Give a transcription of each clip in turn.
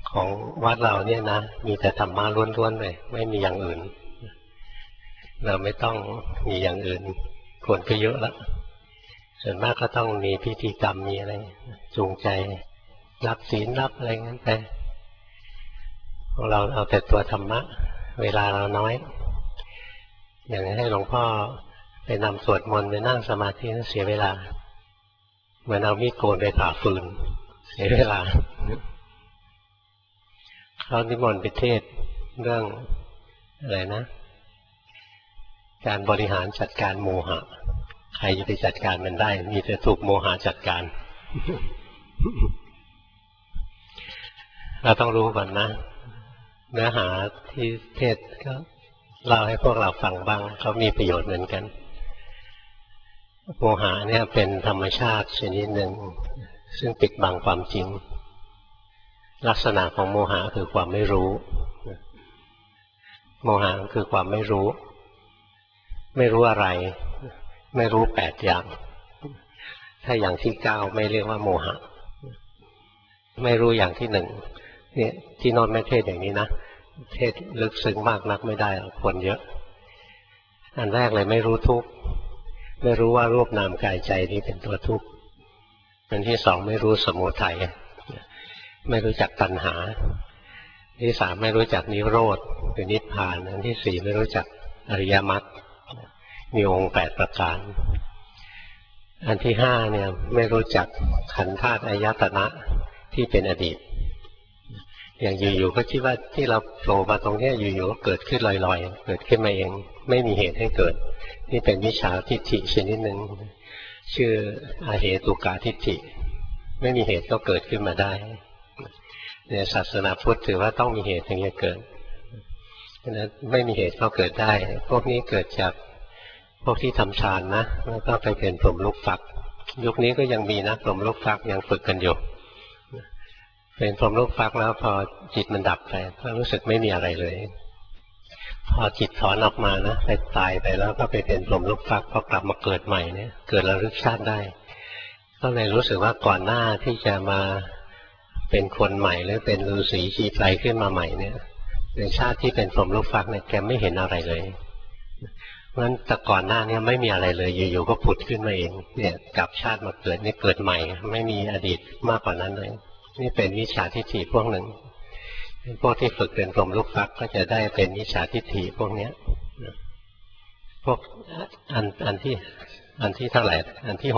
ของวัดเราเนี่ยนะมีแต่ธรรมะล้วนๆเลยไม่มีอย่างอื่นเราไม่ต้องมีอย่างอื่นคนก็เยอะแล้วส่วนมากก็ต้องมีพิธีกรรมมีอะไรจูงใจรับศีลรับอะไรงั้นไปของเราเอาแต่ตัวธรรมะเวลาเราน้อยอย่างให้หลวงพ่อไปนำสวดมนต์ไปนั่งสมาธิเสียเวลาเหมือนเอามีดโกนไปผ่าฟืนเสียเวลาเขานิมนต์ไปเทศเรื่องอะไรนะการบริหารจัดการโมหะใครจะไปจัดการมันได้มีแต่ถูกโมหะจัดการ เราต้องรู้ก่อนนะเนื้อหาที่เทศก็เล่าให้พวกเราฟังบ้างเขามีประโยชน์เหมือนกันโมหะเนี่ยเป็นธรรมชาติชนิดหนึ่งซึ่งปิดบังความจริงลักษณะของโมหะคือความไม่รู้โมหะคือความไม่รู้ไม่รู้อะไรไม่รู้8อย่างถ้าอย่างที่9ไม่เรียกว่าโมหะไม่รู้อย่างที่1เนี่ยที่โน้นไม่เทศอย่างนี้นะเทศลึกซึ้งมากนักไม่ได้คนเยอะอันแรกเลยไม่รู้ทุกข์ไม่รู้ว่ารูปนามกายใจนี้เป็นตัวทุกข์อันที่2ไม่รู้สมุทัยไม่รู้จักตัณหาอันที่3ไม่รู้จักนิโรธคือนิพพานอันที่4ไม่รู้จักอริยมรรคมีองค์8ประการอันที่5เนี่ยไม่รู้จักขันธ์ธาตุอายตนะที่เป็นอดีตอย่างอยู่ๆก็คิดว่าที่เราโผล่มาตรงนี้อยู่ๆก็เกิดขึ้นลอยๆเกิดขึ้นมาเองไม่มีเหตุให้เกิดนี่เป็นมิจฉาทิฏฐิชนิดหนึ่งชื่ออเหตุกาทิฏฐิไม่มีเหตุก็เกิดขึ้นมาได้ในศาสนาพุทธถือว่าต้องมีเหตุถึงจะเกิดฉะนั้นไม่มีเหตุก็เกิดได้พวกนี้เกิดจากพวกที่ทำฌานนะแล้วก็ไปเป็นพรหมลูกฟักยุคนี้ก็ยังมีนะพรหมลูกฟักยังฝึกกันอยู่เป็นพรหมลูกฟักแล้วพอจิตมันดับไปก็รู้สึกไม่มีอะไรเลยพอจิตถอนออกมานะไปตายไปแล้วก็ไปเป็นพรหมลูกฟักพอกลับมาเกิดใหม่เนี่ยเกิดระลึกชาติได้ก็เลยรู้สึกว่าก่อนหน้าที่จะมาเป็นคนใหม่หรือเป็นฤาษีชีไพรขึ้นมาใหม่เนี่ยในชาติที่เป็นพรหมลูกฟักเนี่ยแกไม่เห็นอะไรเลยเพราะฉะนั้นแต่ก่อนหน้านี้ไม่มีอะไรเลยอยู่ๆก็ผุดขึ้นมาเองเนี่ยกลับชาติมาเกิดนี่เกิดใหม่ไม่มีอดีตมากกว่านั้นเลยนี่เป็นมิจฉาทิฏฐิพวกหนึ่งพวกที่ฝึกเป็นพรหมลูกฟักก็จะได้เป็นมิจฉาทิฏฐิพวกเนี้ยพวกอันที่เท่าไหร่อันที่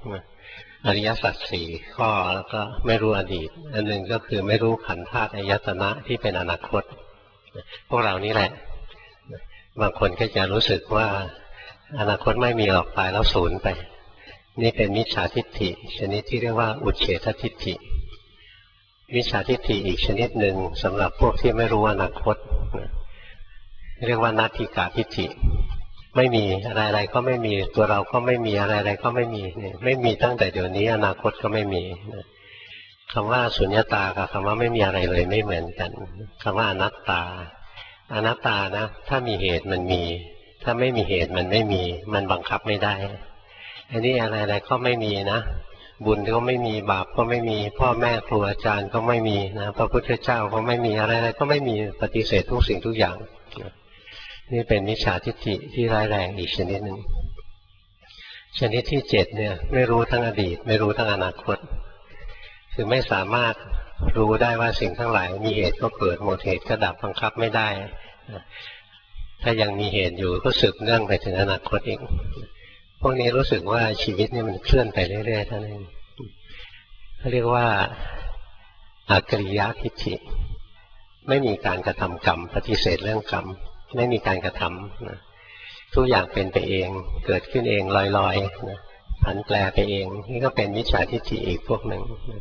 6อริยสัจ4ข้อแล้วก็ไม่รู้อดีตอันหนึ่งก็คือไม่รู้ขันธ์ธาตุอายตนะที่เป็นอนาคตพวกเรานี่แหละบางคนก็จะรู้สึกว่าอนาคตไม่มีหรอกตายแล้วสูญไปนี่เป็นมิจฉาทิฏฐิชนิดที่เรียกว่าอุเฉททิฏฐิมิจฉาทิฏฐิอีกชนิดหนึ่งสำหรับพวกที่ไม่รู้อนาคตเรียกว่านัตถิกาทิฏฐิไม่มีอะไรๆก็ไม่มีตัวเราก็ไม่มีอะไรๆก็ไม่มีไม่มีตั้งแต่เดี๋ยวนี้อนาคตก็ไม่มีคำว่าสุญญตากับคำว่าไม่มีอะไรเลยไม่เหมือนกันคำว่าอนัตตาอนัตตานะถ้ามีเหตุมันมีถ้าไม่มีเหตุมันไม่มีมันบังคับไม่ได้อันนี้อะไรๆก็ไม่มีนะบุญก็ไม่มีบาปก็ไม่มีพ่อแม่ครูอาจารย์ก็ไม่มีนะพระพุทธเจ้าก็ไม่มีอะไรๆก็ไม่มีปฏิเสธทุกสิ่งทุกอย่างนี่เป็นมิจฉาทิฏฐิที่ร้ายแรงอีกชนิดหนึ่งชนิดที่7เนี่ยไม่รู้ทั้งอดีตไม่รู้ทั้งอนาคตคือไม่สามารถรู้ได้ว่าสิ่งทั้งหลายมีเหตุก็เกิดหมดเหตุก็ดับบังคับไม่ได้ถ้ายังมีเหตุอยู่ก็สืบเนื่องไปถึงอนาคตเองพวกนี้รู้สึกว่าชีวิตนี่มันเคลื่อนไปเรื่อยๆเท่านั้นเขาเรียกว่าอากริยทิฏฐิไม่มีการกระทำกรรมปฏิเสธเรื่องกรรมไม่มีการกระทำนะทุกอย่างเป็นไปเองเกิดขึ้นเองลอยๆนะผันแปรไปเองนี่ก็เป็นมิจฉาทิฏฐิอีกพวกหนึ่ง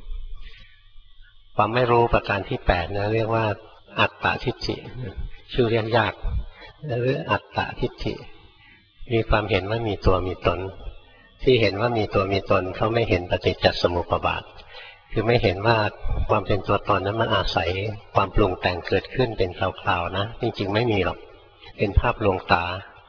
ความไม่รู้ประการที่8นะเรียกว่าอัตตทิฏฐิชื่อเรียกยากหรืออัตตทิฏฐิมีความเห็นว่ามีตัวมีตนที่เห็นว่ามีตัวมีตนเขาไม่เห็นปฏิจจสมุปบาทคือไม่เห็นว่าความเป็นตัวตนนั้นมันอาศัยความปรุงแต่งเกิดขึ้นเป็นคราวๆนะจริงๆไม่มีหรอกเป็นภาพลวงตา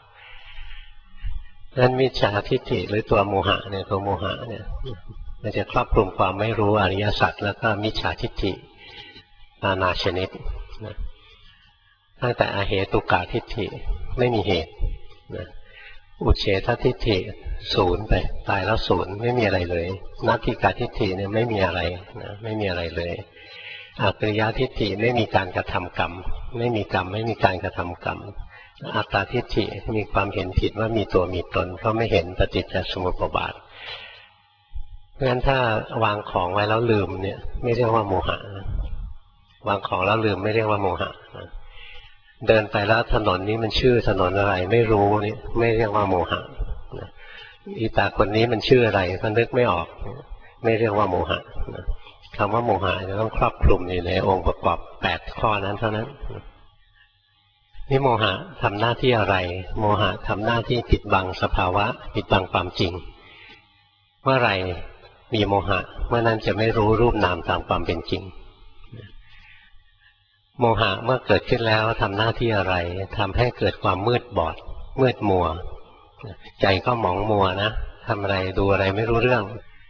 นั้นมิจฉาทิฏฐิหรือตัวโมหะเนี่ยตัวโมหะเนี่ยมันจะครอบคลุมความไม่รู้อริยสัจแล้วก็มิจฉาทิฏฐินานาชนิดนะตั้งแต่อเหตุกะทิฏฐิไม่มีเหตุนะอุเฉททิฏฐิศูนย์ไปตายแล้วศูนย์ไม่มีอะไรเลยนัตถิกาทิฏฐิเนี่ยไม่มีอะไรนะไม่มีอะไรเลยอัตตยทิฏฐิไม่มีการกระทำกรรมไม่มีกรรมไม่มีการกระทำกรรมอัตตาทิฏฐิมีความเห็นผิดว่ามีตัวมีตนเพราะไม่เห็นปฏิจจสมุปบาทเพราะฉะนั้นถ้าวางของไว้แล้วลืมเนี่ยไม่เรียกว่าโมหะวางของแล้วลืมไม่เรียกว่าโมหะเดินไปแล้วถนนนี้มันชื่อถนนอะไรไม่รู้นี่ไม่เรียกว่าโมหะอีตาคนนี้มันชื่ออะไรก็นึกไม่ออกไม่เรียกว่าโมหะคำว่าโมหะจะต้องครอบคลุมอยู่ในองค์ประกอบ8ข้อนั้นเท่านั้นนี่โมหะทำหน้าที่อะไรโมหะทำหน้าที่ปิดบังสภาวะปิดบังความจริงเมื่อไหร่มีโมหะเมื่อนั้นจะไม่รู้รูปนามตามความเป็นจริงโมหะเมื่อเกิดขึ้นแล้วทำหน้าที่อะไรทำให้เกิดความมืดบอดมืดมัวใจก็หมองมัวนะทำอะไรดูอะไรไม่รู้เรื่อง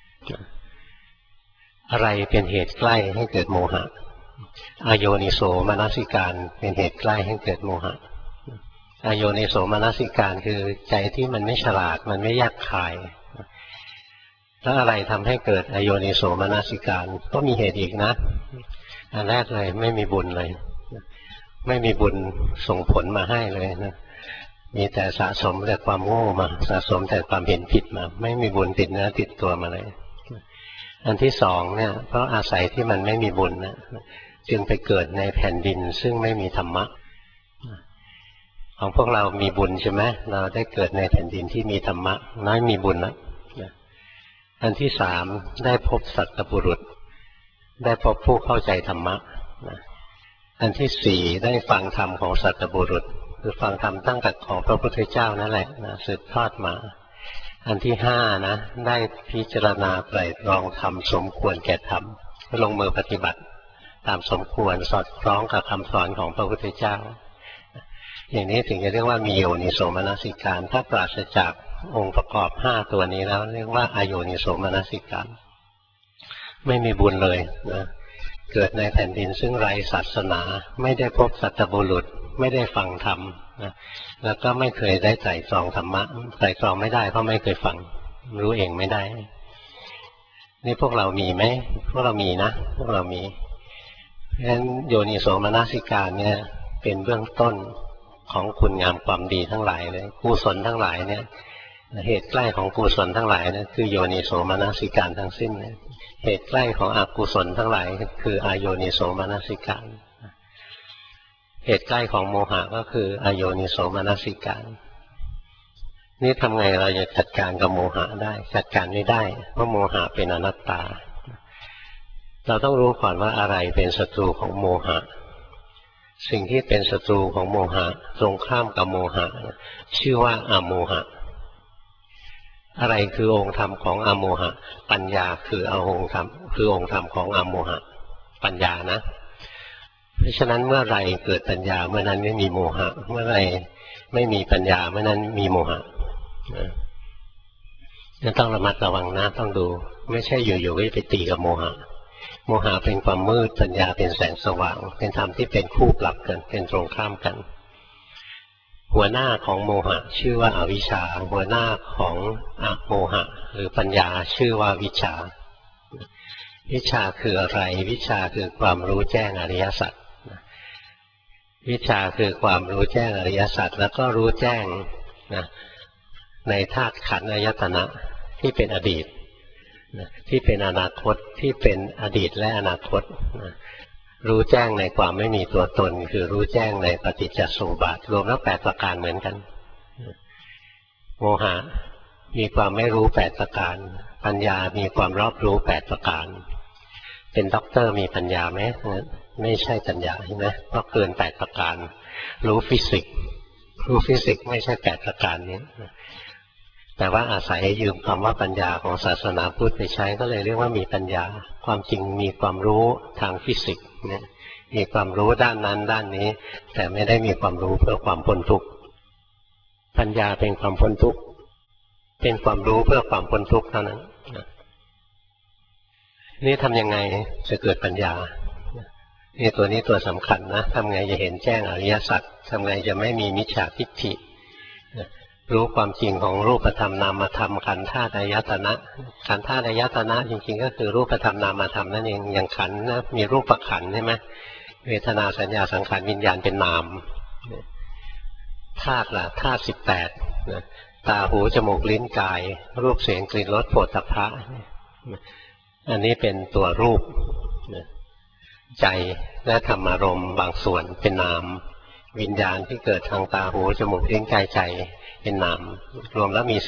อะไรเป็นเหตุใกล้ให้เกิดโมหะอโยนิโสมนสิการเป็นเหตุใกล้ให้เกิดโมหะอโยนิโสมนสิการคือใจที่มันไม่ฉลาดมันไม่แยกคายแล้วอะไรทำให้เกิดอโยนิโสมนสิการก็มีเหตุอีกนะอันแรกเลยไม่มีบุญเลยไม่มีบุญส่งผลมาให้เลยนะมีแต่สะสมแต่ความโง่มาสะสมแต่ความเห็นผิดมาไม่มีบุญติดเนื้อติดตัวมาเลยอันที่สองเนี่ยเพราะอาศัยที่มันไม่มีบุญนะจึงไปเกิดในแผ่นดินซึ่งไม่มีธรรมะของพวกเรามีบุญใช่ไหมเราได้เกิดในแผ่นดินที่มีธรรมะน้อยมีบุญแล้วอันที่สามได้พบสัตบุรุษได้พบผู้เข้าใจธรรมะอันที่สี่ได้ฟังธรรมของสัตบุรุษคือฟังธรรมตั้งแต่ของพระพุทธเจ้านั่นแหละนะสืบทอดมาอันที่ห้านะได้พิจารณาไตรตรองธรรมสมควรแก่ธรรมลงมือปฏิบัติตามสมควรสอดคล้องกับคำสอนของพระพุทธเจ้าอย่างนี้ถึงจะเรียกว่ามีโยนิโสมนสิการถ้าปราศจากองค์ประกอบ5ตัวนี้แล้วเรียกว่าอโยนิโสมนสิการไม่มีบุญเลยนะเกิดในแผ่นดินซึ่งไร้ศาสนาไม่ได้พบสัตบุรุษไม่ได้ฟังธรรมนะแล้วก็ไม่เคยได้ไตร่ตรองธรรมะไตร่ตรองไม่ได้เพราะไม่เคยฟังรู้เองไม่ได้นี่พวกเรามีไหมพวกเรามีนะพวกเรามีเพราะฉะนั้นโยนิโสมนสิการเนี่ยเป็นเบื้องต้นของคุณงามความดีทั้งหลายเลยกุศลทั้งหลายเนี่ยเหตุใกล้ของกุศลทั้งหลายเนี่ยคือโยนิโสมนสิการทั้งสิ้นเลยเหตุใกล้ของอกุศลทั้งหลายคืออโยนิโสมนสิการเหตุใกล้ของโมหะก็คืออโยนิโสมนสิการนี่ทำไงเราจะจัดการกับโมหะได้จัดการไม่ได้เพราะโมหะเป็นอนัตตาเราต้องรู้ก่อนว่าอะไรเป็นศัตรูของโมหะสิ่งที่เป็นศัตรูของโมหะตรงข้ามกับโมหะชื่อว่าอโมหะอะไรคือองค์ธรรมของอโมหะปัญญาคือองค์ธรรมคือองค์ธรรมของอโมหะปัญญานะเพราะฉะนั้นเมื่อไรเกิดปัญญาเมื่อนั้นไม่มีโมหะเมื่อไรไม่มีปัญญาเมื่อนั้นมีโมหะนะต้องระมัดระวังนะต้องดูไม่ใช่อยู่ๆก็ไปตีกับโมหะโมหะเป็นความมืดปัญญาเป็นแสงสว่างเป็นธรรมที่เป็นคู่ปรับกันเป็นตรงข้ามกันหัวหน้าของโมหะชื่อว่าอวิชชาหัวหน้าของอโมหะหรือปัญญาชื่อว่าวิชชาวิชชาคืออะไรวิชชาคือความรู้แจ้งอริยสัจวิชชาคือความรู้แจ้งอริยสัจแล้วก็รู้แจ้งนะในธาตุขันธ์อายตนะที่เป็นอดีตที่เป็นอนาคตที่เป็นอดีตและอนาคตรู้แจ้งในความไม่มีตัวตนคือรู้แจ้งในปฏิจจสมุปบาทรวมแล้ว8ประการเหมือนกันโมหะมีความไม่รู้8ประการปัญญามีความรอบรู้8ประการเป็นด็อกเตอร์มีปัญญาไหมไม่ใช่ปัญญาใช่ไหมเพราะเกิน8ประการรู้ฟิสิกส์ไม่ใช่8ประการนี้แต่ว่าอาศัยยืมคำว่าปัญญาของศาสนาพุทธไปใช้ก็เลยเรียกว่ามีปัญญาความจริงมีความรู้ทางฟิสิกส์เนี่ยมีความรู้ด้านนั้นด้านนี้แต่ไม่ได้มีความรู้เพื่อความพ้นทุกข์ปัญญาเป็นความพ้นทุกข์เป็นความรู้เพื่อความพ้นทุกข์เท่านั้นนี่ทำยังไงจะเกิดปัญญานี่ตัวนี้ตัวสำคัญนะทำไงจะเห็นแจ้งอริยสัจทำไงจะไม่มีมิจฉาทิฏฐิรู้ความจริงของรูปธรรมนามธรรมขันธ์ธาตุอายตนะขันธ์ธาตุอายตนะจริงๆก็คือรูปธรรมนามธรรมนั่นเองอย่างขันธ์นะมีรูปขันธ์ใช่ไหมเวทนาสัญญาสังขารวิญญาณเป็นนามธาตุล่ะธาตุ18ตาหูจมูกลิ้นกายรูปเสียงกลิ่นรสโผฏฐัพพะอันนี้เป็นตัวรูปใจและธรรมารมณ์บางส่วนเป็นนามวิญญาณที่เกิดทางตาหูจมูกลิ้นกายใจเป็นนามรวมแล้วมี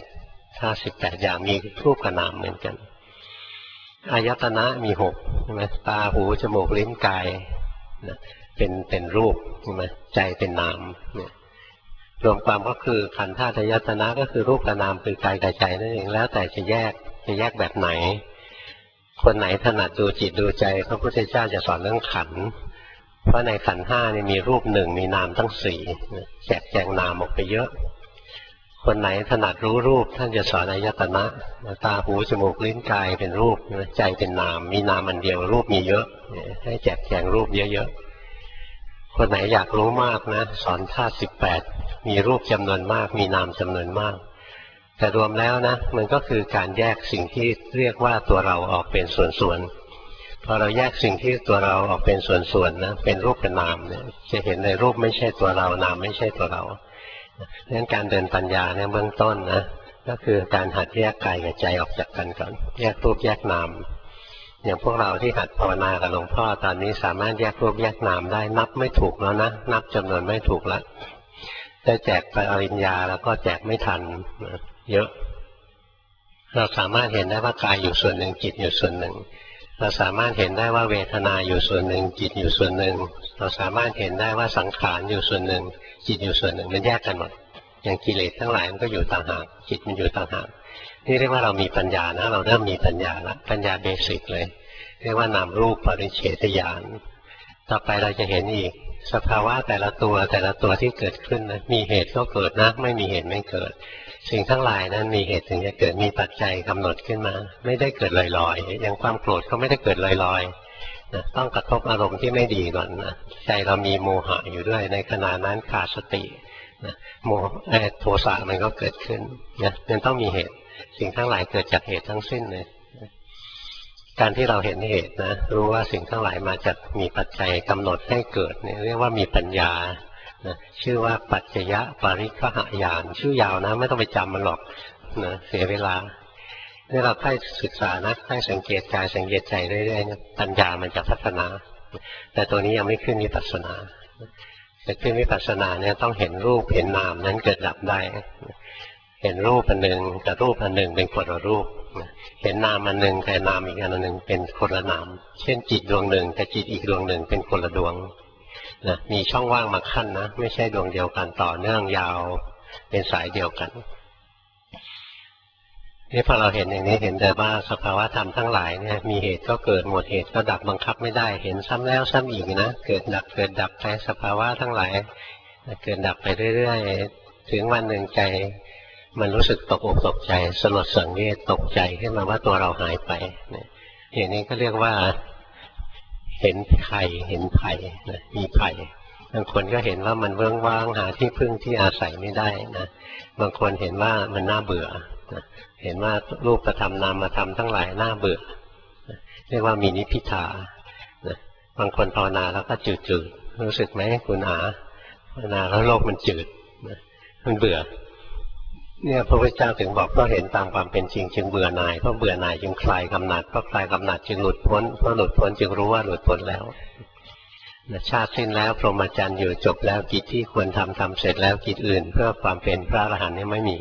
18ถ้า18อย่างมีรูปกับนามเหมือนกันอายตนะมี6ใช่ไหมตาหูจมูกลิ้นกายเป็นรูปใช่ไหมใจเป็นนามรวมความก็คือขันธ์ธาตุอายตนะก็คือรูปกับนามคือกายกับใจนั่นเองแล้วแต่จะแยกแบบไหนคนไหนถนัดดูจิตดูใจพระพุทธเจ้าจะสอนเรื่องขันธ์เพราะในขันธ์5นี่มีรูป1มีนามทั้ง4แจกแจงนามออกไปเยอะคนไหนถนัดรู้รูปท่านจะสอนอายตนะตาหูจมูกลิ้นกายเป็นรูปใจเป็นนามมีนามอันเดียวรูปมีเยอะให้แจกแจงรูปเยอะๆคนไหนอยากรู้มากนะสอนธาตุ18มีรูปจำนวนมากมีนามจำนวนมากแต่รวมแล้วนะมันก็คือการแยกสิ่งที่เรียกว่าตัวเราออกเป็นส่วนๆพอเราแยกสิ่งที่ตัวเราออกเป็นส่วนๆนะเป็นรูปเป็นนามเนี่ยจะเห็นในรูปไม่ใช่ตัวเรานามไม่ใช่ตัวเราดังนั้นการเดินปัญญาเนี่ยเบื้องต้นนะก็คือการหัดแยกกายกับใจออกจากกันก่อนแยกรูปแยกนามอย่างพวกเราที่หัดภาวนากับหลวงพ่อตอนนี้สามารถแยกรูปแยกนามได้นับไม่ถูกแล้วนะนับจำนวนไม่ถูกแล้วได้แจกไปปริญญาแล้วก็แจกไม่ทันเยอะเราสามารถเห็นได้ว่ากายอยู่ส่วนหนึ่งจิตอยู่ส่วนหนึ่งเราสามารถเห็นได้ว่าเวทนาอยู่ส่วนหนึ่งจิตอยู่ส่วนหนึ่งเราสามารถเห็นได้ว่าสังขารอยู่ส่วนหนึ่งจิตอยู่ส่วนหนึ่งมันแยกกันหมดอย่างกิเลสทั้งหลายมันก็อยู่ต่างหากจิตมันอยู่ต่างหากนี่เรียกว่าเรามีปัญญานะเราเริ่มมีปัญญาแล้วปัญญาเบสิกเลยเรียกว่านามรูปปริเฉทญาณต่อไปเราจะเห็นอีกสภาวะแต่ละตัวที่เกิดขึ้นนะมีเหตุก็เกิดนะไม่มีเหตุไม่เกิดสิ่งทั้งหลายนั้นมีเหตุถึงจะเกิดมีปัจจัยกำหนดขึ้นมาไม่ได้เกิดลอยๆอย่างความโกรธก็ไม่ได้เกิดลอยๆนะต้องกระทบอารมณ์ที่ไม่ดีก่อนนะใจเรามีโมหะอยู่ด้วยในขณะนั้นขาดสตินะโทสะมันก็เกิดขึ้นนะมันต้องมีเหตุสิ่งทั้งหลายเกิดจากเหตุทั้งสิ้นเลยการที่เราเห็นเหตุนะรู้ว่าสิ่งทั้งหลายมาจากมีปัจจัยกำหนดให้เกิดเนี่ยเรียกว่ามีปัญญานะชื่อว่าปัจจยปริฆหญาณชื่อยาวนะไม่ต้องไปจำมันหรอกนะเสียเวลานี่เราค่อยศึกษานะค่อยสังเกตกายสังเกตใจเรื่อยๆปัญญามันจะพัฒนาแต่ตัวนี้ยังไม่ขึ้นวิปัสสนาจะขึ้นวิปัสสนาเนี่ยต้องเห็นรูปเห็นนามนั้นเกิดดับได้เห็นรูปอันหนึ่งกับรูปอันหนึ่งเป็นคนละรูปเห็นนามอันหนึ่งแต่นามอีกอันหนึ่งเป็นคนละนามเช่นจิตดวงหนึ่งกับจิตอีกดวงหนึ่งเป็นคนละดวงนะมีช่องว่างมาขั้นนะไม่ใช่ดวงเดียวกันต่อเนื่องยาวเป็นสายเดียวกันนี่พอเราเห็นอย่างนี้เห็นแต่ว่าสภาวะธรรมทั้งหลายเนี่ยมีเหตุก็เกิดหมดเหตุก็ดับบังคับไม่ได้เห็นซ้ำแล้วซ้ำอีกนะเกิดดับไปสภาวะทั้งหลายเกิดดับไปเรื่อยๆถึงวันหนึ่งใจมันรู้สึกตกอกตกใจสลดสังเวชตกใจขึ้นมาว่าตัวเราหายไปอย่างนี้ก็เรียกว่าเห็นภัยนะมีภัยบางคนก็เห็นว่ามันเวิ้งว้างหาที่พึ่งที่อาศัยไม่ได้นะบางคนเห็นว่ามันน่าเบื่อนะเห็นว่ารูปธรรมนามธรรมทั้งหลายน่าเบื่อนะเรียกว่ามีนิพพิทานะบางคนภาวนาแล้วก็จืดๆรู้สึกไหมคุณอาภาวนาแล้วโลกมันจืดนะมันเบื่อเนี่ยพระพุทธเจ้าถึงบอกเพราะเห็นตามความเป็นจริงจึงเบื่อหน่ายเพราะเบื่อหน่ายจึงคลายกำหนัดเพราะคลายกำหนัดจึงหลุดพ้นเพราะหลุดพ้นจึงรู้ว่าหลุดพ้นแล้วชาติสิ้นแล้วพรหมจรรย์อยู่จบแล้วกิจที่ควรทำเสร็จแล้วกิจอื่นเพื่อความเป็นพระอรหันต์นี่ไม่มี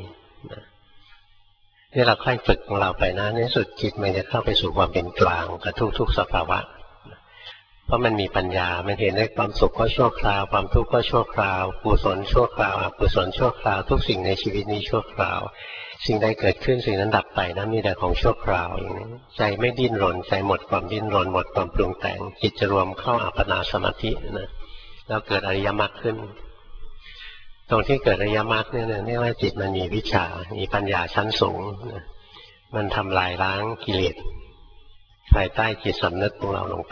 นี่เราค่อยฝึกของเราไปนะในสุดจิตมันจะเข้าไปสู่ความเป็นกลางกับทุกสภาวะเพราะมันมีปัญญามันเห็นได้ความสุขก็ชั่วคราวความทุกข์ก็ชั่วคราวกุศลชั่วคราวอกุศลชั่วคราวทุกสิ่งในชีวิตนี้ชั่วคราวสิ่งใดเกิดขึ้นสิ่งนั้นดับไปนะมีแต่ของชั่วคราวอย่างนี้ใจไม่ดิ้นรนใจหมดความดิ้นรนหมดความปรุงแต่งจิตจะรวมเข้าอัปปนาสมาธินะแล้วเกิดอริยมรรคขึ้นตรงที่เกิดอริยมรรคเนี่ยเรียกว่าจิตมันมีวิชามีปัญญาชั้นสูงนะมันทำลายล้างกิเลสภายใต้จิตสำนึกของเราลงไป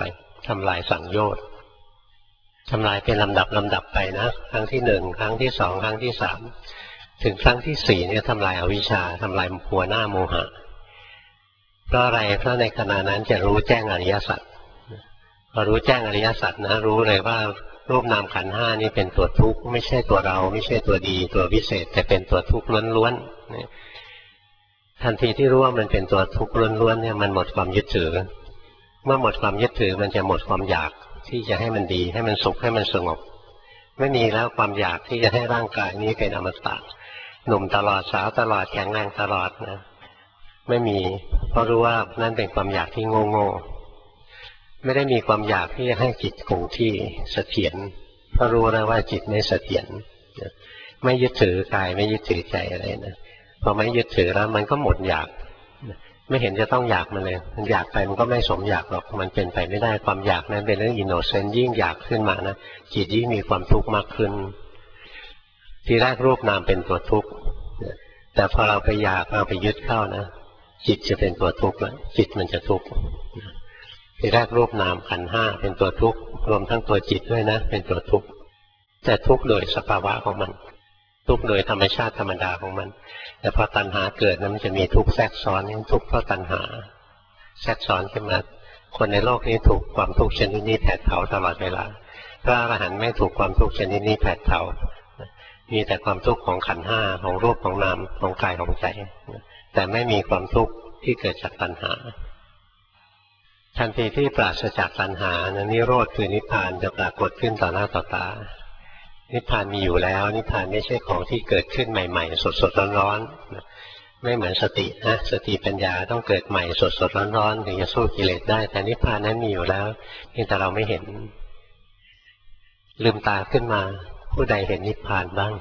ทำลายสังโยชน์ทำลายเป็นลำดับไปนะครั้งที่หนึ่งครั้งที่สองครั้งที่สามถึงครั้งที่สี่เนี่ยทำลายอวิชชาทำลายหัวหน้าโมหะเพราะอะไรเพราะในขณะนั้นจะรู้แจ้งอริยสัจพอรู้แจ้งอริยสัจนะรู้เลยว่ารูปนามขันธ์ห้านี่เป็นตัวทุกข์ไม่ใช่ตัวเราไม่ใช่ตัวดีตัววิเศษแต่เป็นตัวทุกข์ล้วนๆทันทีที่รู้ว่ามันเป็นตัวทุกข์ล้วนๆเนี่ยมันหมดความยึดถือเมื่อหมดความยึดถือมันจะหมดความอยากที่จะให้มันดีให้มันสุขให้มันสงบไม่มีแล้วความอยากที่จะให้ร่างกายนี้เป็นอมตะหนุ่มตลอดสาวตลอดแข็งแรงตลอดนะไม่มีเพราะรู้ว่านั่นเป็นความอยากที่โง่ไม่ได้มีความอยากที่จะให้จิตคงที่เสถียรเพราะรู้แล้วว่าจิตไม่เสถียรไม่ยึดถือกายไม่ยึดถือใจอะไรนะพอไม่ยึดถือแล้วมันก็หมดอยากไม่เห็นจะต้องอยากมันเลยมันอยากไปมันก็ไม่สมอยากหรอกมันเป็นไปไม่ได้ความอยากนั้นเป็นเรื่องอินโนเซนต์ยิ่งอยากขึ้นมานะจิตยิ่งมีความทุกข์มากขึ้นทีแรกรูปนามเป็นตัวทุกข์แต่พอเราไปอยากเราไปยึดเข้านะจิตจะเป็นตัวทุกข์แล้วจิตมันจะทุกข์ทีแรกรูปนามขันธ์ห้าเป็นตัวทุกข์รวมทั้งตัวจิตด้วยนะเป็นตัวทุกข์แต่ทุกข์โดยสภาวะของมันทุกข์โดยธรรมชาติธรรมดาของมันแต่พอตัณหาเกิดนั้นมันจะมีทุกข์แทรกซ้อนทุกข์เพราะตัณหาแทรกซ้อนขึ้นมาคนในโลกนี้ถูกความทุกข์ชนิดนี้แผดเผาตลอดเวลาพระอรหันต์ไม่ถูกความทุกข์ชนิดนี้แผดเผามีแต่ความทุกข์ของขันธ์ห้าของรูปของนามของกายของใจแต่ไม่มีความทุกข์ที่เกิดจากตัณหาทันทีที่ปราศจากตัณหานิโรธคือนิพพานจะปรากฏขึ้นต่อหน้าต่อตานิพพานมีอยู่แล้วนิพพานไม่ใช่ของที่เกิดขึ้นใหม่ๆสดๆร้อนๆไม่เหมือนสตินะสติปัญญาต้องเกิดใหม่สดๆร้อนๆถึงจะสู้กิเลสได้แต่นิพพานนั้นมีอยู่แล้วเพียงแต่เราไม่เห็นลืมตาขึ้นมาผู้ใดเห็นนิพพานบ้าง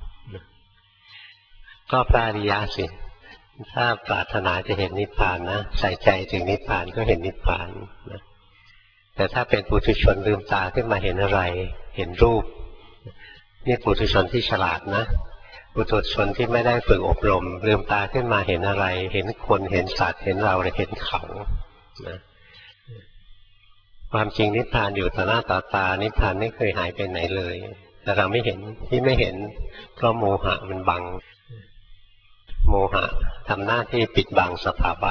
ก็พระอริยะสิถ้าปรารถนาจะเห็นนิพพานนะใส่ใจถึงนิพพานก็เห็นนิพพานนะแต่ถ้าเป็นปุถุชนลืมตาขึ้นมาเห็นอะไรเห็นรูปนี่ปุถุชนที่ฉลาดนะปุถุชนที่ไม่ได้ฝึกอบรมลืมตาขึ้นมาเห็นอะไรเห็นคนเห็นสัตว์เห็นเราเห็นเขานะความจริงนิพพานอยู่ต่อหน้าต่อตานิพพานไม่เคยหายไปไหนเลยแต่เราไม่เห็นที่ไม่เห็นเพราะโมหะมันบังโมหะทำหน้าที่ปิดบังสภาวะ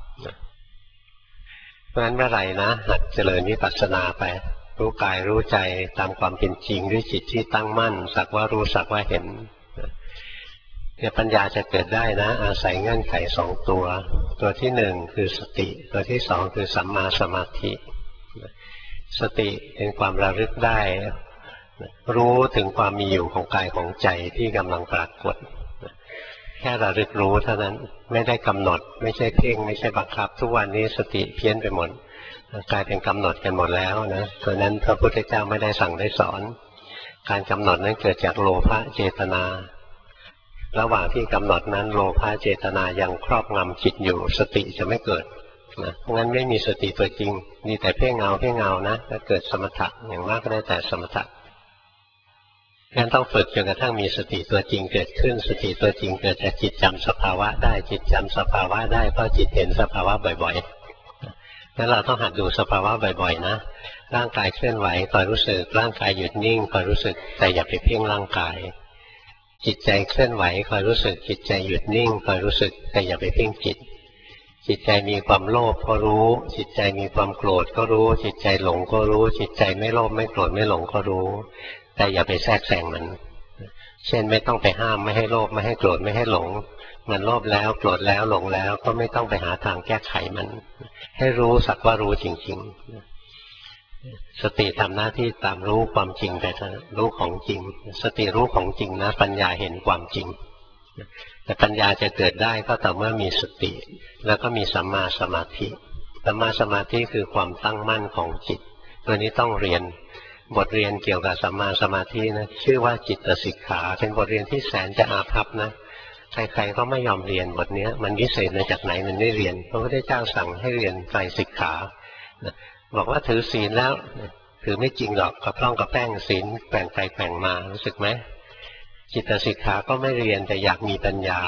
เพราะฉะนั้นเมื่อไหร่นะหัดเจริญวิปัสสนาไปรู้กายรู้ใจตามความเป็นจริงด้วยจิตที่ตั้งมั่นสักว่ารู้สักว่าเห็นเนี่ยปัญญาจะเกิดได้นะอาศัยเงื่อนไขสองตัวที่หนึ่งคือสติตัวที่สองคือสัมมาสมาธิสติเป็นความระลึกได้รู้ถึงความมีอยู่ของกายของใจที่กำลังปรากฏแค่ระลึกรู้เท่านั้นไม่ได้กำหนดไม่ใช่เพ่งไม่ใช่บังคับทุกวันนี้สติเพี้ยนไปหมดกลายเป็นกำหนดกันหมดแล้วนะเพราะนั้นพระพุทธเจ้าไม่ได้สั่งได้สอนการกำหนดนั้นเกิดจากโลภะเจตนาระหว่างที่กำหนดนั้นโลภะเจตนายังครอบงำจิตอยู่สติจะไม่เกิดนะงั้นไม่มีสติตัวจริงมีแต่เพ่งเงานะถ้าเกิดสมถะอย่างมากก็ได้แต่สมถะงั้นต้องฝึกจนกระทั่งมีสติตัวจริงเกิดขึ้นสติตัวจริงเกิดจากจิตจำสภาวะได้จิตจำสภาวะได้เพราะจิตเห็นสภาวะบ่อยๆงั้นเราต้องหัดดูสภาวะบ่อยๆนะร่างกายเคลื่อนไหวคอยรู้สึกร่างกายหยุดนิ่งคอยรู้สึกแต่อย่าไปเพ่งร่างกายจิตใจเคลื่อนไหวคอยรู้สึกจิตใจหยุดนิ่งคอยรู้สึกแต่อย่าไปเพ่งจิตจิตใจมีความโลภก็รู้จิตใจมีความโกรธก็รู้จิตใจหลงก็รู้จิตใจไม่โลภไม่โกรธไม่หลงก็รู้แต่อย่าไปแทรกแซงมันเช่นไม่ต้องไปห้ามไม่ให้โลภไม่ให้โกรธไม่ให้หลงมันโลภแล้วโกรธแล้วหลงแล้วก็ไม่ต้องไปหาทางแก้ไขมันให้รู้สักว่ารู้จริงๆสติทำหน้าที่ตามรู้ความจริงไปรู้ของจริงสติรู้ของจริงนะปัญญาเห็นความจริงแต่ปัญญาจะเกิดได้ก็ต่อเมื่อมีสติแล้วก็มีสัมมาสมาธิสัมมาสมาธิคือความตั้งมั่นของจิตตัวนี้ต้องเรียนบทเรียนเกี่ยวกับสัมมาสมาธินะชื่อว่าจิตสิกขาเป็นบทเรียนที่แสนจะอาภัพนะใครๆก็ไม่ยอมเรียนบทนี้มันวิเศษมาจากไหนมันไม่เรียนพระพุทธเจ้าสั่งให้เรียนไตรสิกขาบอกว่าถือศีลแล้วถือไม่จริงหรอกกระพร่องกระแป้งศีลแบ่งไปแบ่งมารู้สึกไหมจิตสิกขาก็ไม่เรียนแต่อยากมีปัญญา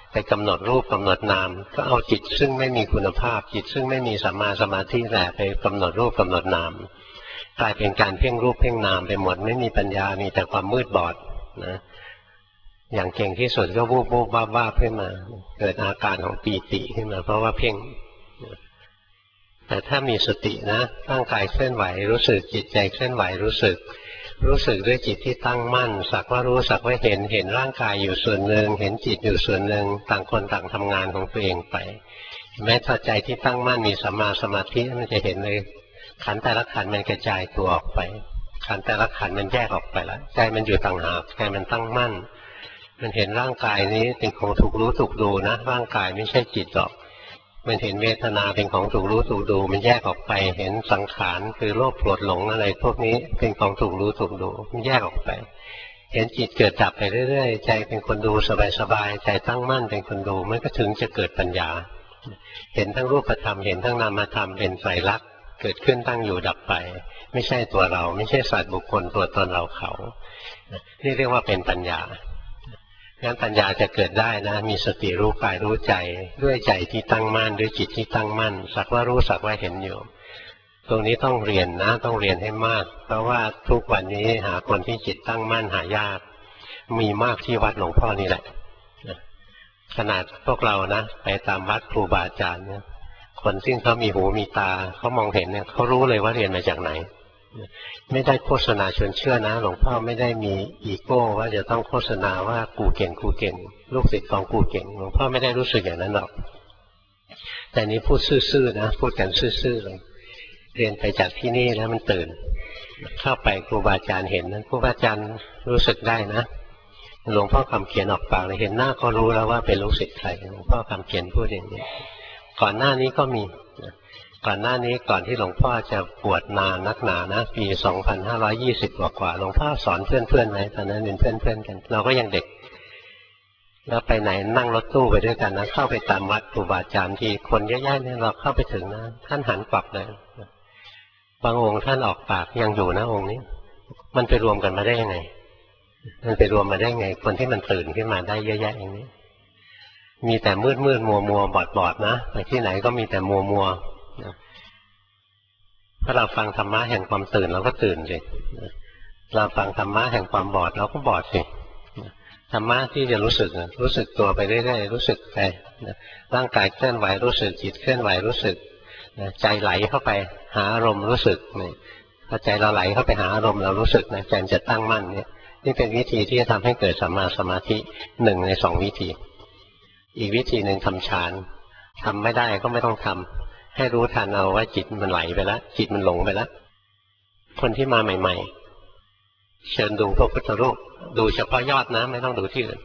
ไปกำหนดรูปกำหนดนามก็เอาจิตซึ่งไม่มีคุณภาพจิตซึ่งไม่มีสัมมาสมาธิแหละไปกำหนดรูปกำหนดนามกลายเป็นการเพ่งรูปเพ่งนามไปหมดไม่มีปัญญามีแต่ความมืดบอดนะอย่างเก่งที่สุดก็วูบวูบวาบวาบขึ้นมาเกิดอาการของปีติขึ้นมาเพราะว่าเพ่งแต่ถ้ามีสตินะร่างกายเคลื่อนไหวรู้สึกจิตใจเคลื่อนไหวรู้สึกด้วยจิตที่ตั้งมั่นสักว่ารู้สักว่าเห็นร่างกายอยู่ส่วนหนึ่งเห็นจิตอยู่ส่วนหนึ่งต่างคนต่างทำงานของตัวเองไปแม้ถ้าใจที่ตั้งมั่นมีสัมมาสมาธิมันจะเห็นเลยขันธ์แต่ละขันธ์มันกระจายตัวออกไปขันธ์แต่ละขันธ์มันแยกออกไปแล้วใจมันอยู่ต่างหากใจมันตั้งมั่นมันเห็นร่างกายนี้เป็นของถูกรู้ถูกดูนะร่างกายไม่ใช่จิตหรอกมันเห็นเวทนาเป็นของถูกรู้ถูกดูมันแยกออกไปเห็นสังขารคือโลภโกรธหลงอะไรพวกนี้เป็นของถูกรู้ถูกดูมันแยกออกไปเห็นจิตเกิดดับไปเรื่อยๆใจเป็นคนดูสบายๆใจตั้งมั่นเป็นคนดูมันก็ถึงจะเกิดปัญญาเห็นทั้งรูปธรรมเห็นทั้งนามธรรมเป็นไตรลักษณ์เกิดขึ้นตั้งอยู่ดับไปไม่ใช่ตัวเราไม่ใช่สัตว์บุคคลตัวตนเราเขานี่เรียกว่าเป็นปัญญางั้นปัญญาจะเกิดได้นะมีสติรู้กายรู้ใจด้วยใจที่ตั้งมั่นด้วยจิตที่ตั้งมั่นสักว่ารู้สักว่าเห็นอยู่ตรงนี้ต้องเรียนนะต้องเรียนให้มากเพราะว่าทุกวันนี้หาคนที่จิตตั้งมั่นหายากมีมากที่วัดหลวงพ่อนี่แหละขนาดพวกเรานะไปตามวัดครูบาอาจารย์เนี่ยคนซึ่งเขามีหูมีตาเขามองเห็นเนี่ยเขารู้เลยว่าเรียนมาจากไหนไม่ได้โฆษณาชวนเชื่อนะหลวงพ่อไม่ได้มีอีโก้ว่าจะต้องโฆษณาว่ากูเก่งลูกศิษย์ของกูเก่งหลวงพ่อไม่ได้รู้สึกอย่างนั้นหรอกแต่นี้พูดซื่อๆนะพูดกันซื่อๆเลยเรียนไปจากที่นี่แล้วมันตื่นเข้าไปครูบาอาจารย์เห็นนะครูบาอาจารย์รู้สึกได้นะหลวงพ่อคำเขียนออกปากเลยเห็นหน้าก็รู้แล้วว่าเป็นลูกศิษย์ใครหลวงพ่อคำเขียนพูดอย่างนี้ก่อนหน้านี้ก็มีก่อนหน้านี้ก่อนที่หลวงพ่อจะบวชนานนักหนานะปี 2520 กว่าหลวงพ่อสอนเพื่อนๆไว้ตอนนั้นเป็นเพื่อนๆกันเราก็ยังเด็กแล้วไปไหนนั่งรถตู้ไปด้วยกันนะเข้าไปตามวัดครูบาอาจารย์ที่คนเยอะๆเนี่ยเราเข้าไปถึงนะท่านหันกลับเลยบางองค์ท่านออกปากยังอยู่นะองค์นี้มันไปรวมกันมาได้ยังไงมันไปรวมมาได้ไงคนที่มันตื่นขึ้นมาได้เยอะแยะอย่างนี้มีแต่มืดมัวบอดนะไปที่ไหนก็มีแต่มัวถ้าเราฟังธรรมะแห่งความตื่นเราก็ตื่นสิเราฟังธรรมะแห่งความบอดเราก็บอดสิธรรมะที่จะรู้สึกตัวไปเรื่อยๆรู้สึกไปร่างกายเคลื่อนไหวรู้สึกจิตเคลื่อนไหวรู้สึกใจไหลเข้าไปหาอารมณ์รู้สึกพอใจเราไหลเข้าไปหาอารมณ์เรารู้สึกนะใจจะตั้งมั่นเนี่ยนี่เป็นวิธีที่จะทำให้เกิดสัมมาสมาธิ1 ใน 2วิธีอีกวิธีหนึ่งทำฌานทำไม่ได้ก็ไม่ต้องทำให้รู้ทันเอาว่าจิตมันไหลไปแล้วจิตมันหลงไปแล้วคนที่มาใหม่ๆเชิญดูพระพุทธรูปดูเฉพาะยอดนะไม่ต้องดูที่อื่น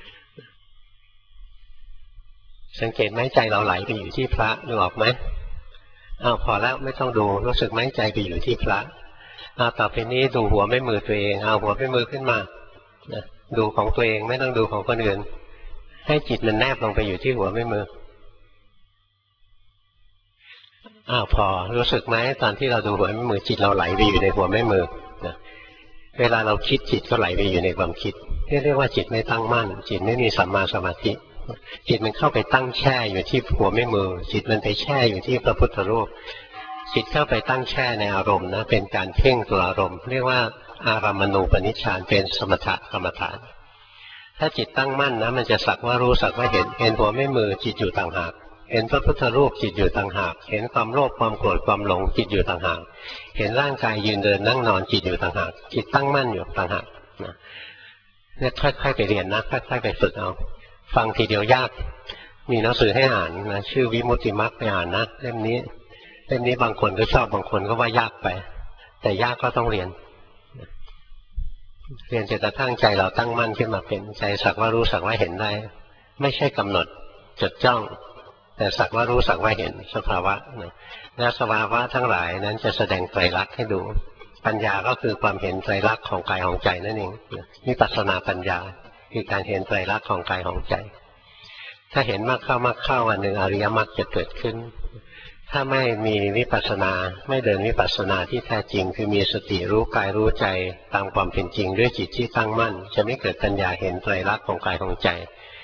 สังเกตไหมใจเราไหลไปอยู่ที่พระนึกออกไหมพอแล้วไม่ต้องดูรู้สึกไหมใจไปอยู่ที่พระต่อไปนี้ดูหัวไม่มือตัวเองเอาหัวไม่มือขึ้นมาดูของตัวเองไม่ต้องดูของคนอื่นให้จิตมันแนบลงไปอยู่ที่หัวไม่มือพอรู้สึกไหมตอนที่เราดูหัวไม่มือจิตเราไหลไปอยู่ในหัวไม่มือเวลาเราคิดจิตก็ไหลไปอยู่ในความคิดเรียกว่าจิตไม่ตั้งมั่นจิตไม่มีสัมมาสมาธิจิตมันเข้าไปตั้งแช่อยู่ที่หัวไม่มือจิตมันไปแช่อยู่ที่พระพุทธรูปจิตเข้าไปตั้งแช่ในอารมณ์นะเป็นการเพ่งตัวอารมณ์เรียกว่าอารามณูปนิชฌานเป็นสมถกรรมฐานถ้าจิตตั้งมั่นนะมันจะสักว่ารู้สักว่าเห็นหัวไม่มือจิตอยู่ต่างหากเห็นพระพุทธรูปจิตอยู่ต่างหากเห็นความโลภความโกรธความหลงจิตอยู่ต่างหากเห็นร่างกายยืนเดินนั่งนอนจิตอยู่ต่างหากจิตตั้งมั่นอยู่ต่างหากเนี่ยค่อยๆไปเรียนนะค่อยๆไปฝึกเอาฟังทีเดียวยากมีหนังสือให้อ่านนะชื่อวิมุตติมรรคไปอ่านนะเล่มนี้บางคนก็ชอบบางคนก็ว่ายากไปแต่ยากก็ต้องเรียนจนกระทั่งใจเราตั้งมั่นขึ้นมาเป็นใจสักว่ารู้สักว่าเห็นได้ไม่ใช่กำหนดจดจ้องแต่สักว่ารู้สักว่าเห็นสภาวะและสภาวะทั้งหลายนั้นจะแสดงไตรลักษณ์ให้ดูปัญญาก็คือความเห็นไตรลักษณ์ของกายของใจนั่นเองวิปัสสนาปัญญาคือการเห็นไตรลักษณ์ของกายของใจถ้าเห็นมากเข้าวันหนึ่งอริยมรรคจะเกิดขึ้นถ้าไม่มีวิปัสสนาไม่เดินวิปัสสนาที่แท้จริงคือมีสติรู้กายรู้ใจตามความเป็นจริงด้วยจิตที่ตั้งมั่นจะไม่เกิดปัญญาเห็นไตรลักษณ์ของกายของใจ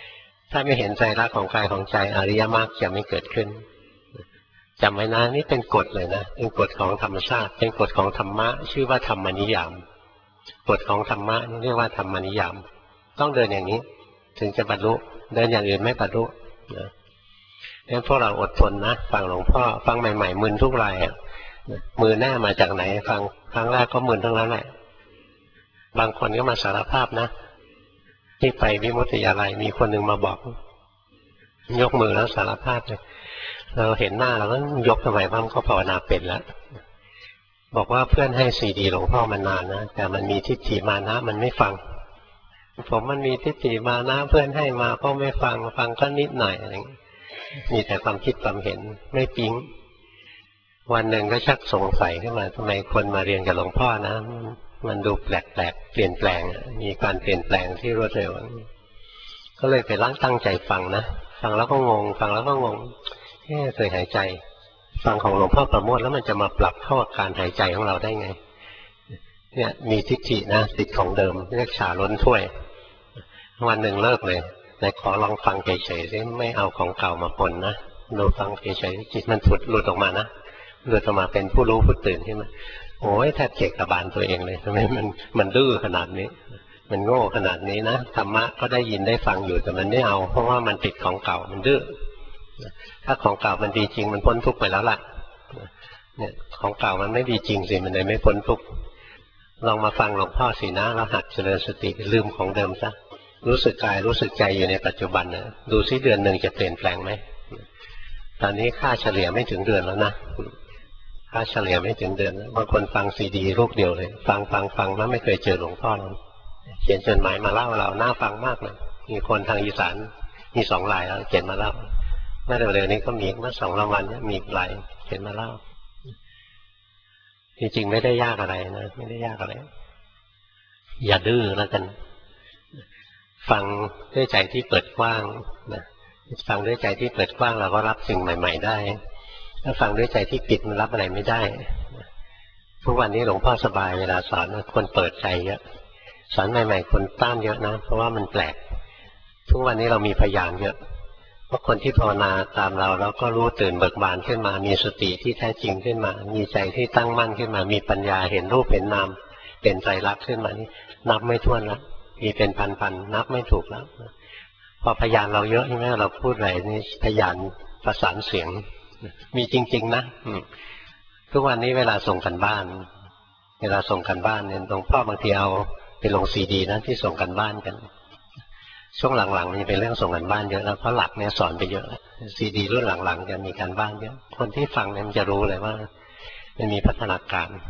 ถ้าไม่เห็นไตรลักษณ์ของกายของใจอริยมรรคจะไม่เกิดขึ้นจำไว้นะนี่เป็นกฎเลยนะเป็นกฎของธรรมชาติเป็นกฎของธรรมะชื่อว่าธรรมนิยามกฎของธรรมะนี่เรียกว่าธรรมนิยามต้องเดินอย่างนี้ถึงจะบรรลุเดินอย่างอื่นไม่บรรลุนะงั้นพวกเราอดทนนะฟังหลวงพ่อฟังใหม่ๆมึนทุกรายมือหน้ามาจากไหนฟังครั้งแรกก็มึนทั้งนั้นแหละบางคนก็มาสารภาพนะที่ไปวิมุตติยาลัยมีคนหนึ่งมาบอกยกมือแล้วสารภาพเลยเราเห็นหน้าเราก็ยกทำไมบ้างก็ภาวนาเป็นแล้วบอกว่าเพื่อนให้ซีดีหลวงพ่อมานานนะแต่มันมีทิฏฐิมานะมันไม่ฟังผมมันมีทิฏฐิมานะเพื่อนให้มาก็ไม่ฟังฟังก็นิดหน่อยอะไรมีแต่ความคิดความเห็นไม่ปิ๊งวันหนึ่งก็ชักสงสัยขึ้นมาทำไมคนมาเรียนกับหลวงพ่อนะมันดูแปลกๆเปลี่ยนแปลงมีการเปลี่ยนแปลงที่รวดเร็วก็เลยไปตั้งใจฟังนะฟังแล้วก็งงฟังแล้วก็งงเคยหายใจฟังของหลวงพ่อประโมทแล้วมันจะมาปรับเข้ากับการหายใจของเราได้ไงเนี่ยมีทิฏฐินะติดของเดิมเรียกฉาล้นถ้วยวันหนึ่งเลิกเลยแต่ขอลองฟังเฉยๆไม่เอาของเก่ามาปนนะเราฟังเฉยๆจิตมันหลุดออกมานะหลุดออกมาเป็นผู้รู้ผู้ตื่นขึ้นมาโอ้ยแทบเจ็บกระบาลตัวเองเลยทำไมมันดื้อขนาดนี้มันโง่ขนาดนี้นะธรรมะก็ได้ยินได้ฟังอยู่แต่มันไม่เอาเพราะว่ามันติดของเก่ามันดื้อถ้าของเก่ามันดีจริงมันพ้นทุกข์ไปแล้วล่ะเนี่ยของเก่ามันไม่ดีจริงสิมันเลยไม่พ้นทุกข์ลองมาฟังหลวงพ่อสินะแล้วหัดเจริญสติลืมของเดิมซะรู้สึกกายรู้สึกใจอยู่ในปัจจุบันนะดูซิเดือนหนึ่งจะเปลี่ยนแปลงไหมตอนนี้ค่าเฉลี่ยไม่ถึงเดือนแล้วนะค่าเฉลี่ยไม่ถึงเดือนบางคนฟังซีดีลูกเดียวเลยฟังแล้วไม่เคยเจอหลวงพ่อเลยเขียนจดหมายมาเล่าเราน่าฟังมากเลยมีคนทางอีสานมี2 รายแล้วเขียนมาเล่าเมื่อเร็วๆนี้ก็มีเมื่อ2 วันมีอีกรายเขียนมาเล่าจริงๆไม่ได้ยากอะไรนะไม่ได้ยากอะไรอย่าดื้อแล้วกันฟังด้วยใจที่เปิดกว้างนะฟังด้วยใจที่เปิดกว้างเราก็รับสิ่งใหม่ๆได้ถ้าฟังด้วยใจที่ปิดมันรับอะไรไม่ได้ทุกวันนี้หลวงพ่อสบายเวลาสอนคนเปิดใจเยอะสอนใหม่ๆคนต้านเยอะนะเพราะว่ามันแปลกทุกวันนี้เรามีพยานเยอะเพราะคนที่ภาวนาตามเราแล้วก็รู้ตื่นเบิกบานขึ้นมามีสติที่แท้จริงขึ้นมามีใจที่ตั้งมั่นขึ้นมามีปัญญาเห็นรูปเห็นนามเป็นไตรลักษณ์ขึ้นมานี่นับไม่ถ้วนแล้วมีเป็นพันนับไม่ถูกแล้วพอพยานเราเยอะใช่ไหมเราพูดอะไรนี่พยานประสานเสียงมีจริงๆนะทุกวันนี้เวลาส่งกันบ้านเนี่ยหลวงพ่อบางทีเอาไปลงซีดีนะที่ส่งกันบ้านกันช่วงหลังๆมันเป็นเรื่องส่งกันบ้านเยอะแล้วเพราะหลักเนี่ยสอนไปเยอะซีดีรุ่นหลังๆจะมีการบ้านเยอะคนที่ฟังเนี่ยมันจะรู้เลยว่ามันมีพัฒนา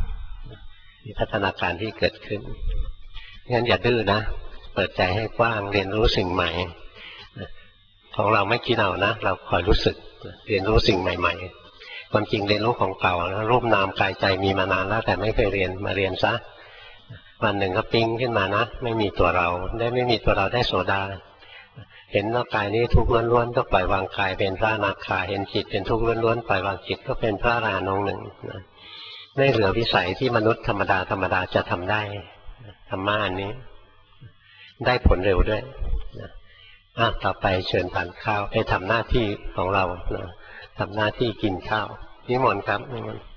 การที่เกิดขึ้นงั้นอย่าดื้อนะเปิดใจให้กว้างเรียนรู้สิ่งใหม่ของเราไม่คิดเอานะเราคอยรู้สึกเรียนรู้สิ่งใหม่ๆความจริงเรียนรู้ของเก่านะรูปนามกายใจมีมานานแล้วแต่ไม่เคยเรียนมาเรียนซะวันหนึ่งก็ปิ๊งขึ้นมานะไม่มีตัวเราไม่มีตัวเราได้โสดาเห็นว่ากายนี้ทุกข์ล้วนๆก็ปล่อยวางกายเป็นพระอนาคาเห็นจิตเป็นทุกข์ล้วนๆปล่อยวางจิตก็เป็นพระอรหันต์องค์หนึ่งไม่เหลือวิสัยที่มนุษย์ธรรมดาจะทำได้ธรรมะอันนี้ได้ผลเร็วด้วยต่อไปเชิญทานข้าวไปทำหน้าที่ของเราทำหน้าที่กินข้าวนิมนต์ครับนิมนต์